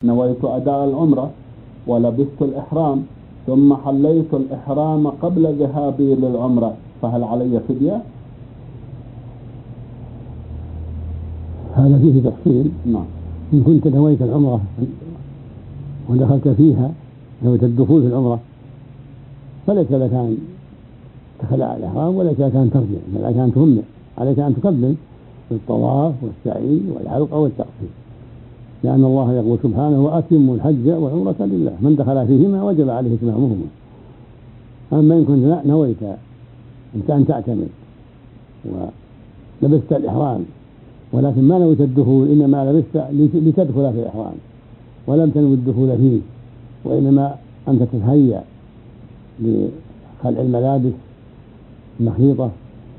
نويت أداء العمرة ولبست الإحرام ثم حليت الإحرام قبل ذهابي للعمرة، فهل علي فدية؟ هذا فيه تفصيل. نعم. إن كنت نويت العمرة ودخلت فيها، نويت الدخول في العمرة، فليس لك أن تخلع الإحرام وليس لك أن ترجع، بل عليك أن تكمل، عليك أن تكمل بالطواف والسعي والحلق والتقصير، لأن الله يقول سبحانه: وأتموا الحج والعمرة لله، من دخل فيهما وجب عليه إتمامهما. أما إن كنت نويت أن تعتمر ولبست الإحرام ولكن ما نويت الدخول، إنما لبست لتدخل في الإحرام ولم تنوي الدخول فيه، وإنما أنت تتهيأ لخلع الملابس المخيطة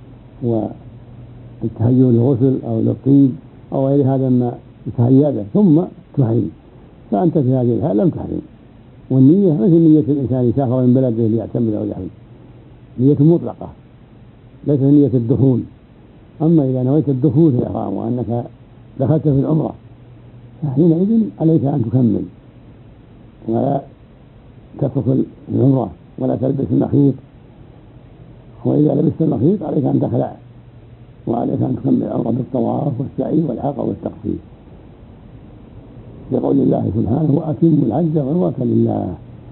والتهيؤ للغسل أو للطيب أو غير هذا ما يتهيأ له ثم تحرم، فأنت في هذه الحال لم تحرم. والنية مثل نية الإنسان يسافر من بلده ليعتمر أو يحرم، نية مطلقة ليس نية الدخول. أما إذا نويت الدخول في الإحرام وأنك دخلت في العمرة فحينئذ عليك أن تكمل ولا تدخل العمرة ولا تلبس المخيط، وإذا لبست المخيط عليك أن تخلع وعليك أن تكمل العمرة بالطواف والسعي والحلق والتقصير، لقول الله سبحانه: وأتموا الحج والعمرة لله.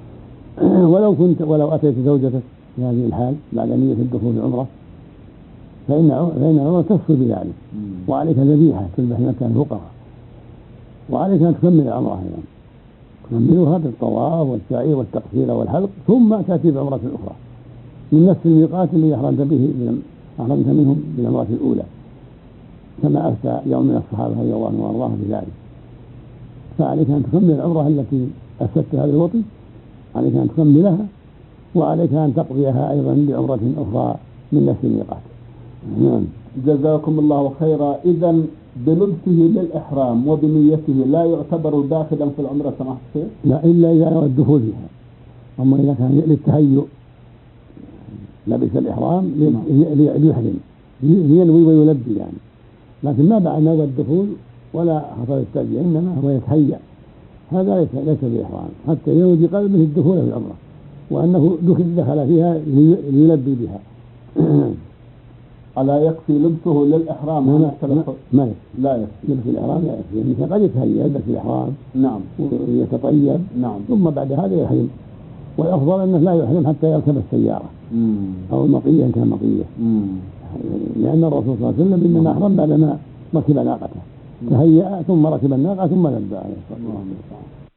ولو أتيت زوجتك في هذه الحال بعد نية الدخول في العمرة فإن العمرة تفصل بذلك، وعليك ذبيحة تذبح مكان الفقراء، وعليك أن تكمل العمرة أيضا، تكملها بالطواف والسعي والتقصير والحلق، ثم تأتي بعمرة أخرى من نفس الميقات الذي أحرمت منهم بالعمرة الأولى، كما أفتى يوم من الصحابة رضي الله عنهم وأرضاهم بذلك. فعليك أن تكمل العمرة التي أفسدتها بالوطي، عليك أن تكملها، وعليك أن تقضيها أيضا بعمرة أخرى من نفس الميقات. نعم. جزاكم الله خيرا. إذا بلبسه للإحرام وبنيته لا يعتبر داخلا في العمرة سماحة الشيخ؟ لا، إلا إذا نوى الدخول فيها. أما إذا كان للتهيؤ لبس الإحرام ليحرم ينوي ويلبي يعني، لكن ما بعد نوى الدخول ولا حصل التلبية، إنما هو يتهيأ، هذا ليس بإحرام حتى ينوي بقلبه الدخول في العمرة وأنه دخل فيها ليلبي بها. ألا يكفي لبسه للإحرام؟ ما لا يكفي لبس الإحرام، لا يكفي، يعني قد يتهيأ يلبس الإحرام نعم ويتطيب نعم ثم بعد هذا يحرم، والأفضل أنه لا يحرم حتى يركب السيارة أو المطية إن كان مطية، لأن الرسول صلى الله عليه وسلم إنما أحرم بعدما ركب ناقته، تهيأ ثم ركب الناقة ثم لبى عليه الصلاة والسلام.